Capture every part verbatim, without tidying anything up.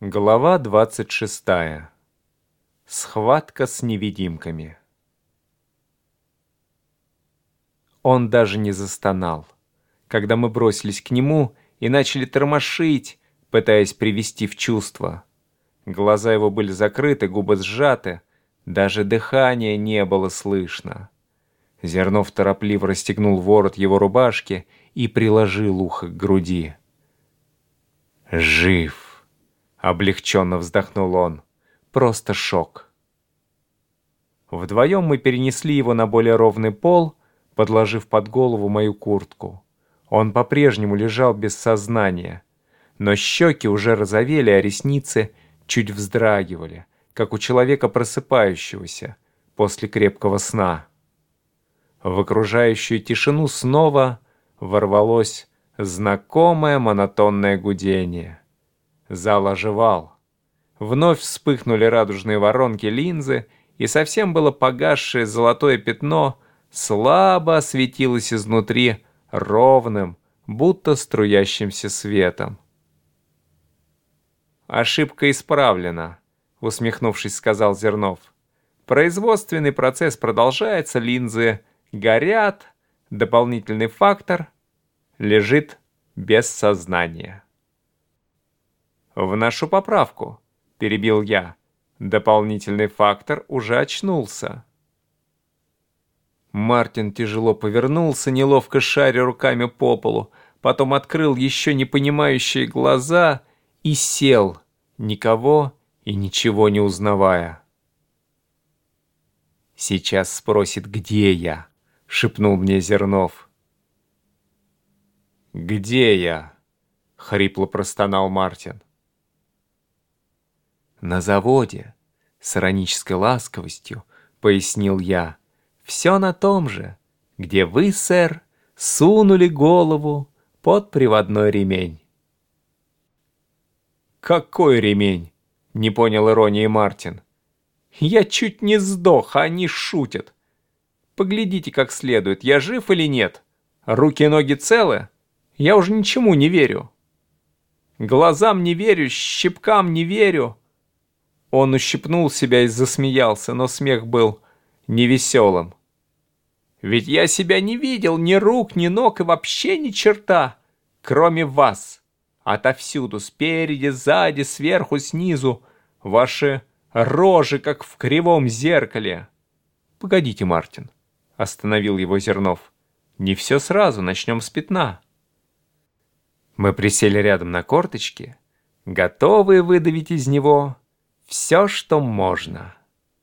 Глава двадцать шестая. Схватка с невидимками. Он даже не застонал, когда мы бросились к нему и начали тормошить, пытаясь привести в чувство. Глаза его были закрыты, губы сжаты, даже дыхания не было слышно. Зернов торопливо расстегнул ворот его рубашки и приложил ухо к груди. «Жив!» — облегченно вздохнул он. Просто шок. Вдвоем мы перенесли его на более ровный пол, подложив под голову мою куртку. Он по-прежнему лежал без сознания, но щеки уже розовели, а ресницы чуть вздрагивали, как у человека просыпающегося после крепкого сна. В окружающую тишину снова ворвалось знакомое монотонное гудение. Зал оживал. Вновь вспыхнули радужные воронки линзы, и совсем было погасшее золотое пятно слабо осветилось изнутри ровным, будто струящимся светом. «Ошибка исправлена», — усмехнувшись, сказал Зернов. «Производственный процесс продолжается, линзы горят, дополнительный фактор лежит без сознания». «Вношу поправку», — перебил я. Дополнительный фактор уже очнулся. Мартин тяжело повернулся, неловко шаря руками по полу, потом открыл еще не понимающие глаза и сел, никого и ничего не узнавая. «Сейчас спросит, где я?» — шепнул мне Зернов. «Где я?» — хрипло простонал Мартин. «На заводе», — с иронической ласковостью пояснил я. «Все на том же, где вы, сэр, сунули голову под приводной ремень». «Какой ремень?» — не понял иронии Мартин. «Я чуть не сдох, а они шутят. Поглядите как следует, я жив или нет? Руки и ноги целы? Я уже ничему не верю. Глазам не верю, щипкам не верю». Он ущипнул себя и засмеялся, но смех был невеселым. «Ведь я себя не видел, ни рук, ни ног и вообще ни черта, кроме вас. Отовсюду, спереди, сзади, сверху, снизу, ваши рожи, как в кривом зеркале». «Погодите, Мартин», — остановил его Зернов. «Не все сразу, начнем с пятна». Мы присели рядом на корточки, готовые выдавить из него все, что можно.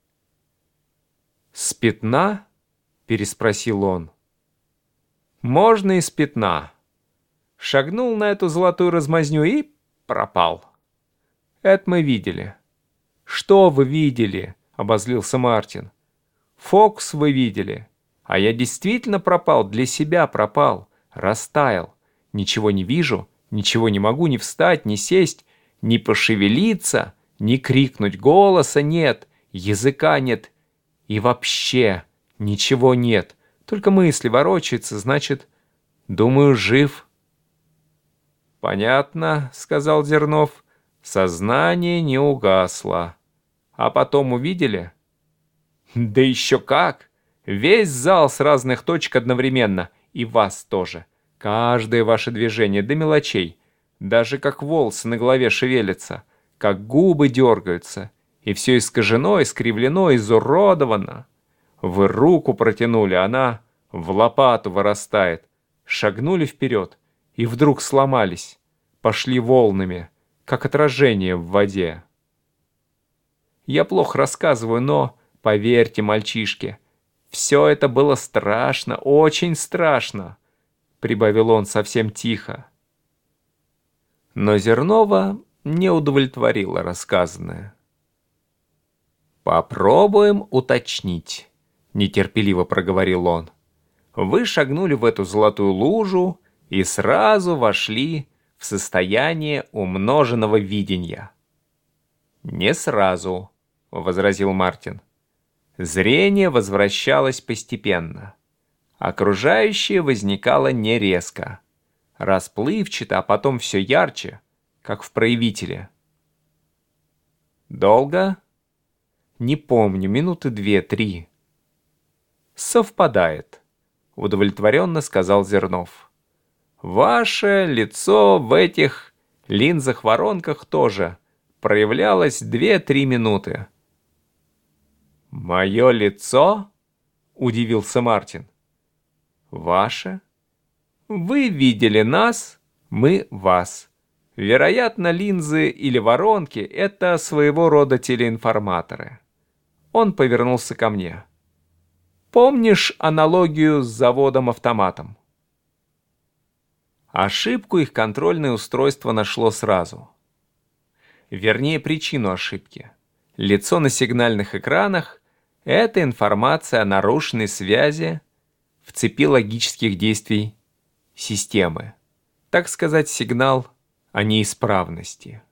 «С пятна?» — переспросил он. «Можно и с пятна». Шагнул на эту золотую размазню и пропал. Это мы видели. «Что вы видели?» — обозлился Мартин. «Фокус вы видели. А я действительно пропал, для себя пропал, растаял. Ничего не вижу, ничего не могу ни встать, ни сесть, ни пошевелиться, ни крикнуть, голоса нет, языка нет. И вообще ничего нет. Только мысли ворочаются, значит, думаю, жив». «Понятно», — сказал Зернов. «Сознание не угасло. А потом увидели?» «Да еще как! Весь зал с разных точек одновременно. И вас тоже. Каждое ваше движение до мелочей. Даже как волосы на голове шевелятся, как губы дергаются. И все искажено, искривлено, изуродовано. Вы руку протянули, она в лопату вырастает. Шагнули вперед и вдруг сломались. Пошли волнами, как отражение в воде. Я плохо рассказываю, но, поверьте, мальчишки, все это было страшно, очень страшно», — прибавил он совсем тихо. Но Зернова не удовлетворило рассказанное. «Попробуем уточнить», — нетерпеливо проговорил он. «Вы шагнули в эту золотую лужу и сразу вошли в состояние умноженного видения». «Не сразу», — возразил Мартин. «Зрение возвращалось постепенно. Окружающее возникало не резко, расплывчато, а потом все ярче, как в проявителе. Долго? Не помню, минуты две-три. Совпадает, удовлетворенно сказал Зернов. Ваше лицо в этих линзах-воронках тоже проявлялось две-три минуты. Мое лицо? Удивился Мартин. Ваше? Вы видели нас, мы вас. Вероятно, линзы или воронки — это своего рода телеинформаторы. Он повернулся ко мне. Помнишь аналогию с заводом-автоматом? Ошибку их контрольное устройство нашло сразу. Вернее, причину ошибки. Лицо на сигнальных экранах — это информация о нарушенной связи в цепи логических действий системы. Так сказать, сигнал о неисправности.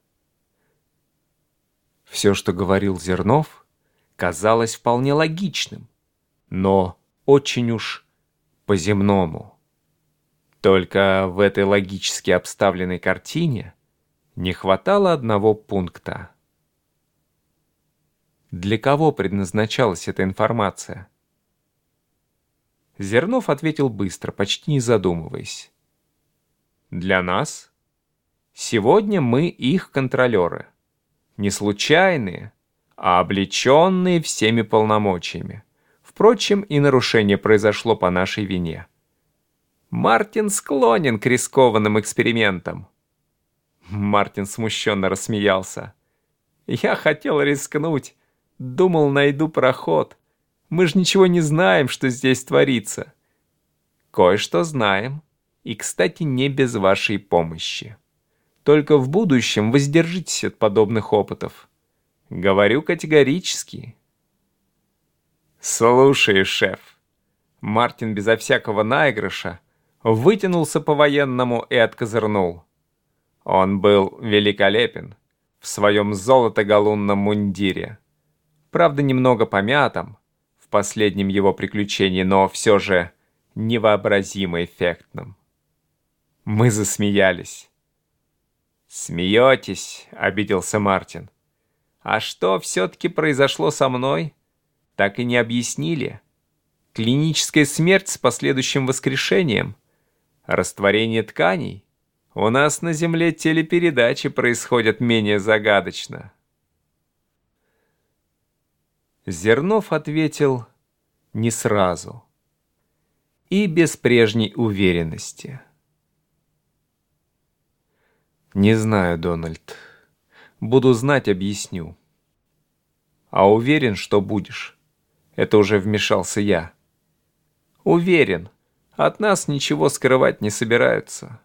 Все, что говорил Зернов, казалось вполне логичным, но очень уж по-земному. Только в этой логически обставленной картине не хватало одного пункта. Для кого предназначалась эта информация? Зернов ответил быстро, почти не задумываясь. Для нас. Сегодня мы их контролеры. Не случайные, а облеченные всеми полномочиями. Впрочем, и нарушение произошло по нашей вине. Мартин склонен к рискованным экспериментам. Мартин смущенно рассмеялся. Я хотел рискнуть. Думал, найду проход. Мы же ничего не знаем, что здесь творится. Кое-что знаем. И, кстати, не без вашей помощи. Только в будущем воздержитесь от подобных опытов. Говорю категорически. Слушай, шеф. Мартин безо всякого наигрыша вытянулся по-военному и откозырнул. Он был великолепен в своем золото-галунном мундире. Правда, немного помятом в последнем его приключении, но все же невообразимо эффектным. Мы засмеялись. «Смеетесь?» — обиделся Мартин. «А что все-таки произошло со мной? Так и не объяснили. Клиническая смерть с последующим воскрешением? Растворение тканей? У нас на Земле телепередачи происходят менее загадочно». Зернов ответил не сразу и без прежней уверенности. «Не знаю, Дональд. Буду знать, объясню. А уверен, что будешь?» Это уже вмешался я. «Уверен. От нас ничего скрывать не собираются».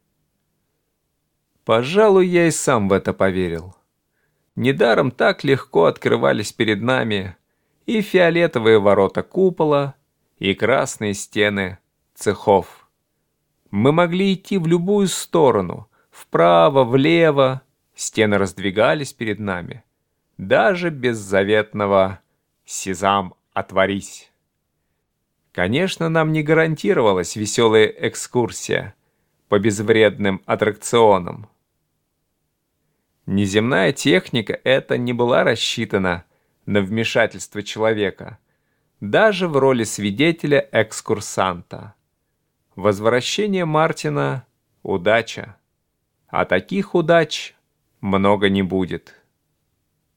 Пожалуй, я и сам в это поверил. Недаром так легко открывались перед нами и фиолетовые ворота купола, и красные стены цехов. Мы могли идти в любую сторону, вправо, влево, стены раздвигались перед нами, даже без заветного «Сезам, отворись». Конечно, нам не гарантировалась веселая экскурсия по безвредным аттракционам. Неземная техника эта не была рассчитана на вмешательство человека, даже в роли свидетеля-экскурсанта. Возвращение Мартина — удача, а таких удач много не будет.